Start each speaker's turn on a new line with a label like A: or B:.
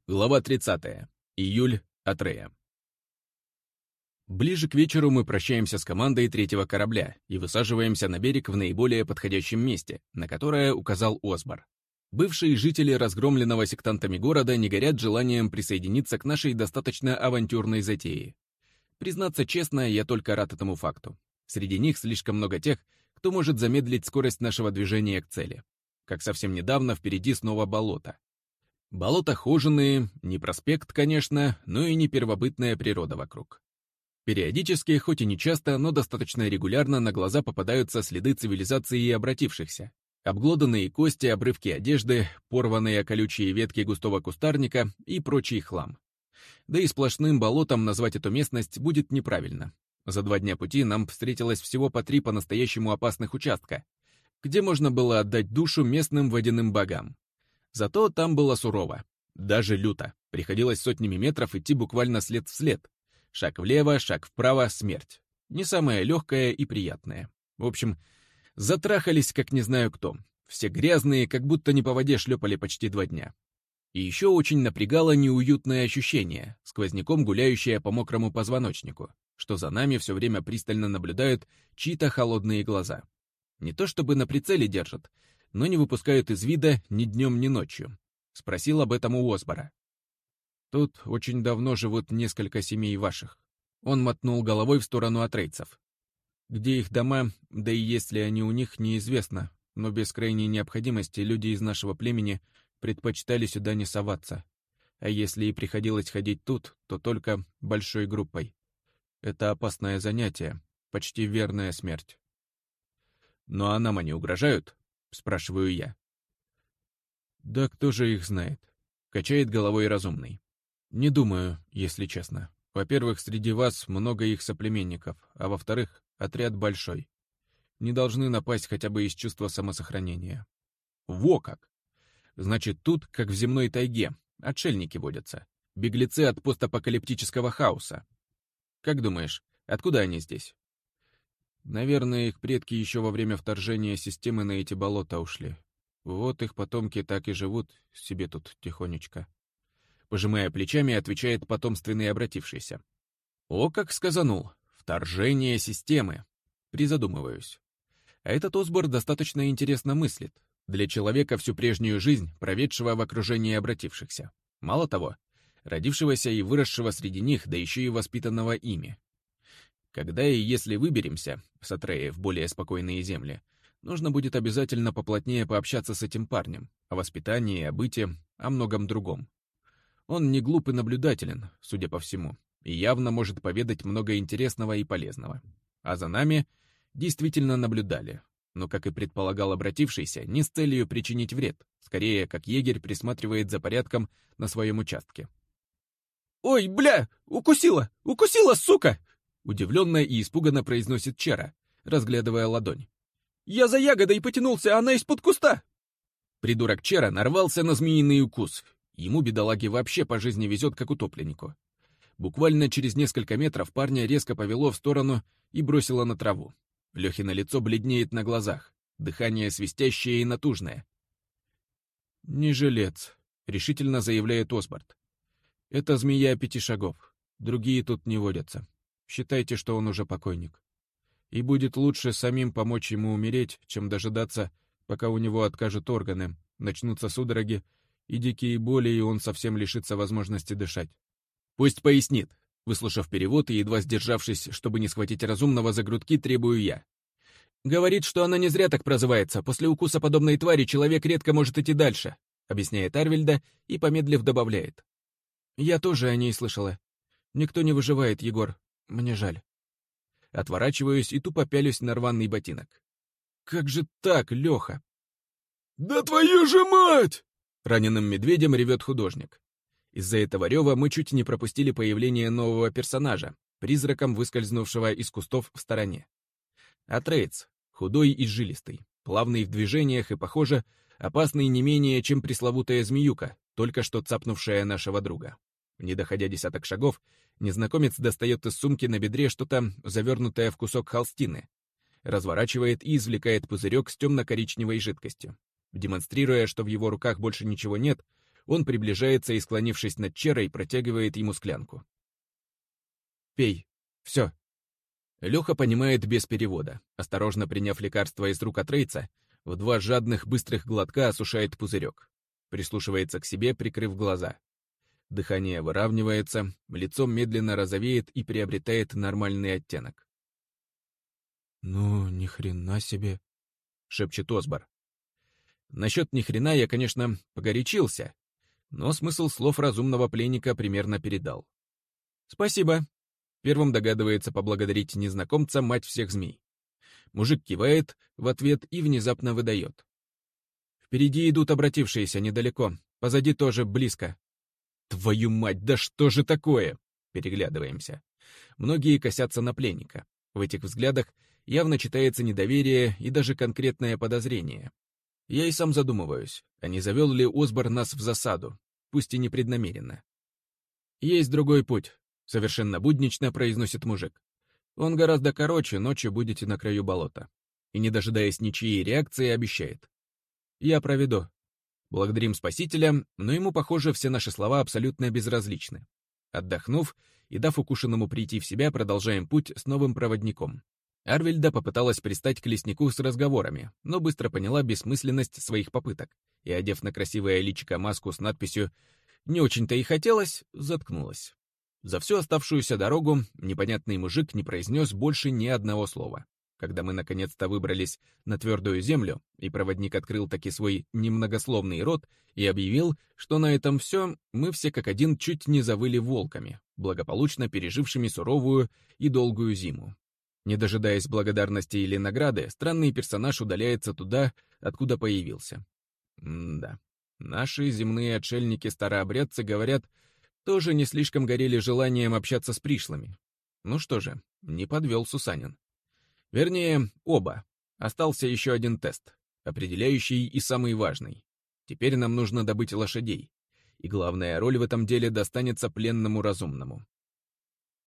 A: Глава 30. Июль. Атрея. Ближе к вечеру мы прощаемся с командой третьего корабля и высаживаемся на берег в наиболее подходящем месте, на которое указал Осбор. Бывшие жители разгромленного сектантами города не горят желанием присоединиться к нашей достаточно авантюрной затее. Признаться честно, я только рад этому факту. Среди них слишком много тех, кто может замедлить скорость нашего движения к цели. Как совсем недавно впереди снова болото. Болота хоженые, не проспект, конечно, но и не первобытная природа вокруг. Периодически, хоть и не часто, но достаточно регулярно на глаза попадаются следы цивилизации и обратившихся. Обглоданные кости, обрывки одежды, порванные колючие ветки густого кустарника и прочий хлам. Да и сплошным болотом назвать эту местность будет неправильно. За 2 дня пути нам встретилось всего по 3 по-настоящему опасных участка, где можно было отдать душу местным водяным богам. Зато там было сурово, даже люто. Приходилось сотнями метров идти буквально след в след. Шаг влево, шаг вправо — смерть. Не самое легкое и приятное. В общем, затрахались как не знаю кто. Все грязные, как будто не по воде шлепали почти 2 дня. И еще очень напрягало неуютное ощущение, сквозняком гуляющее по мокрому позвоночнику, что за нами все время пристально наблюдают чьи-то холодные глаза. Не то чтобы на прицеле держат, но не выпускают из вида ни днем, ни ночью. Спросил об этом у Осбора. Тут очень давно живут несколько семей ваших. Он мотнул головой в сторону атрейцев. Где их дома, да и есть ли они у них, неизвестно, но без крайней необходимости люди из нашего племени предпочитали сюда не соваться. А если и приходилось ходить тут, то только большой группой. Это опасное занятие, почти верная смерть. «Ну а нам они угрожают?» — спрашиваю я. «Да кто же их знает?» — качает головой разумный. «Не думаю, если честно. Во-первых, среди вас много их соплеменников, а во-вторых, отряд большой. Не должны напасть хотя бы из чувства самосохранения». «Во как! Значит, тут, как в земной тайге, отшельники водятся, беглецы от постапокалиптического хаоса. Как думаешь, откуда они здесь?» «Наверное, их предки еще во время вторжения системы на эти болота ушли. Вот их потомки так и живут себе тут тихонечко». Пожимая плечами, отвечает потомственный обратившийся. «О, как сказанул! Вторжение системы!» Призадумываюсь. А этот Осбор достаточно интересно мыслит. Для человека всю прежнюю жизнь, проведшего в окружении обратившихся. Мало того, родившегося и выросшего среди них, да еще и воспитанного ими. Когда и если выберемся с Атреи в более спокойные земли, нужно будет обязательно поплотнее пообщаться с этим парнем о воспитании, о быте, о многом другом. Он не глуп и наблюдателен, судя по всему, и явно может поведать много интересного и полезного. А за нами действительно наблюдали, но, как и предполагал обратившийся, не с целью причинить вред, скорее, как егерь присматривает за порядком на своем участке. «Ой, бля! Укусила! Укусила, сука!» Удивленно и испуганно произносит Чара, разглядывая ладонь. «Я за ягодой потянулся, а она из-под куста!» Придурок Чара нарвался на змеиный укус. Ему, бедолаге, вообще по жизни везет, как утопленнику. Буквально через несколько метров парня резко повело в сторону и бросило на траву. Лехино лицо бледнеет на глазах, дыхание свистящее и натужное. «Не жилец», — решительно заявляет Осборд. «Это змея 5 шагов. Другие тут не водятся. Считайте, что он уже покойник. И будет лучше самим помочь ему умереть, чем дожидаться, пока у него откажут органы, начнутся судороги и дикие боли, и он совсем лишится возможности дышать». «Пусть пояснит», — выслушав перевод и едва сдержавшись, чтобы не схватить разумного за грудки, требую я. «Говорит, что она не зря так прозывается. После укуса подобной твари человек редко может идти дальше», — объясняет Арвельда и, помедлив, добавляет. «Я тоже о ней слышала. Никто не выживает, Егор. Мне жаль». Отворачиваюсь и тупо пялюсь на рваный ботинок. «Как же так, Леха?»
B: «Да твою же мать!»
A: Раненым медведем ревет художник. Из-за этого рева мы чуть не пропустили появление нового персонажа, призраком выскользнувшего из кустов в стороне. Атрейц, худой и жилистый, плавный в движениях и, похоже, опасный не менее, чем пресловутая змеюка, только что цапнувшая нашего друга. Не доходя 10 шагов, незнакомец достает из сумки на бедре что-то, завернутое в кусок холстины, разворачивает и извлекает пузырек с темно-коричневой жидкостью. Демонстрируя, что в его руках больше ничего нет, Он приближается и, склонившись над Черой, протягивает ему склянку. «Пей. Все». Леха понимает без перевода. Осторожно приняв лекарство из рук Атрейца, в 2 жадных быстрых глотка осушает пузырек. Прислушивается к себе, прикрыв глаза. Дыхание выравнивается, лицо медленно розовеет и приобретает нормальный оттенок. «Ну, ни хрена себе», — шепчет Осбор. Насчет ни хрена я, конечно, погорячился, но смысл слов разумного пленника примерно передал. «Спасибо», — первым догадывается поблагодарить незнакомца мать всех змей. Мужик кивает в ответ и внезапно выдает. «Впереди идут обратившиеся недалеко, позади тоже близко». «Твою мать, да что же такое?» Переглядываемся. Многие косятся на пленника. В этих взглядах явно читается недоверие и даже конкретное подозрение. Я и сам задумываюсь, а не завел ли Осбор нас в засаду, пусть и непреднамеренно. «Есть другой путь», — совершенно буднично произносит мужик. «Он гораздо короче, ночью будете на краю болота». И, не дожидаясь ничьей реакции, обещает. «Я проведу». Благодарим спасителя, но ему, похоже, все наши слова абсолютно безразличны. Отдохнув и дав укушенному прийти в себя, продолжаем путь с новым проводником. Арвельда попыталась пристать к леснику с разговорами, но быстро поняла бессмысленность своих попыток и, одев на красивое личико маску с надписью «Не очень-то и хотелось», заткнулась. За всю оставшуюся дорогу непонятный мужик не произнес больше ни одного слова. Когда мы наконец-то выбрались на твердую землю, и проводник открыл таки свой немногословный рот и объявил, что на этом все, мы все как один чуть не завыли волками, благополучно пережившими суровую и долгую зиму. Не дожидаясь благодарности или награды, странный персонаж удаляется туда, откуда появился. Да, наши земные отшельники-старообрядцы, говорят, тоже не слишком горели желанием общаться с пришлыми. Ну что же, не подвел Сусанин. Вернее, оба. Остался еще один тест, определяющий и самый важный. Теперь нам нужно добыть лошадей. И главная роль в этом деле достанется пленному разумному.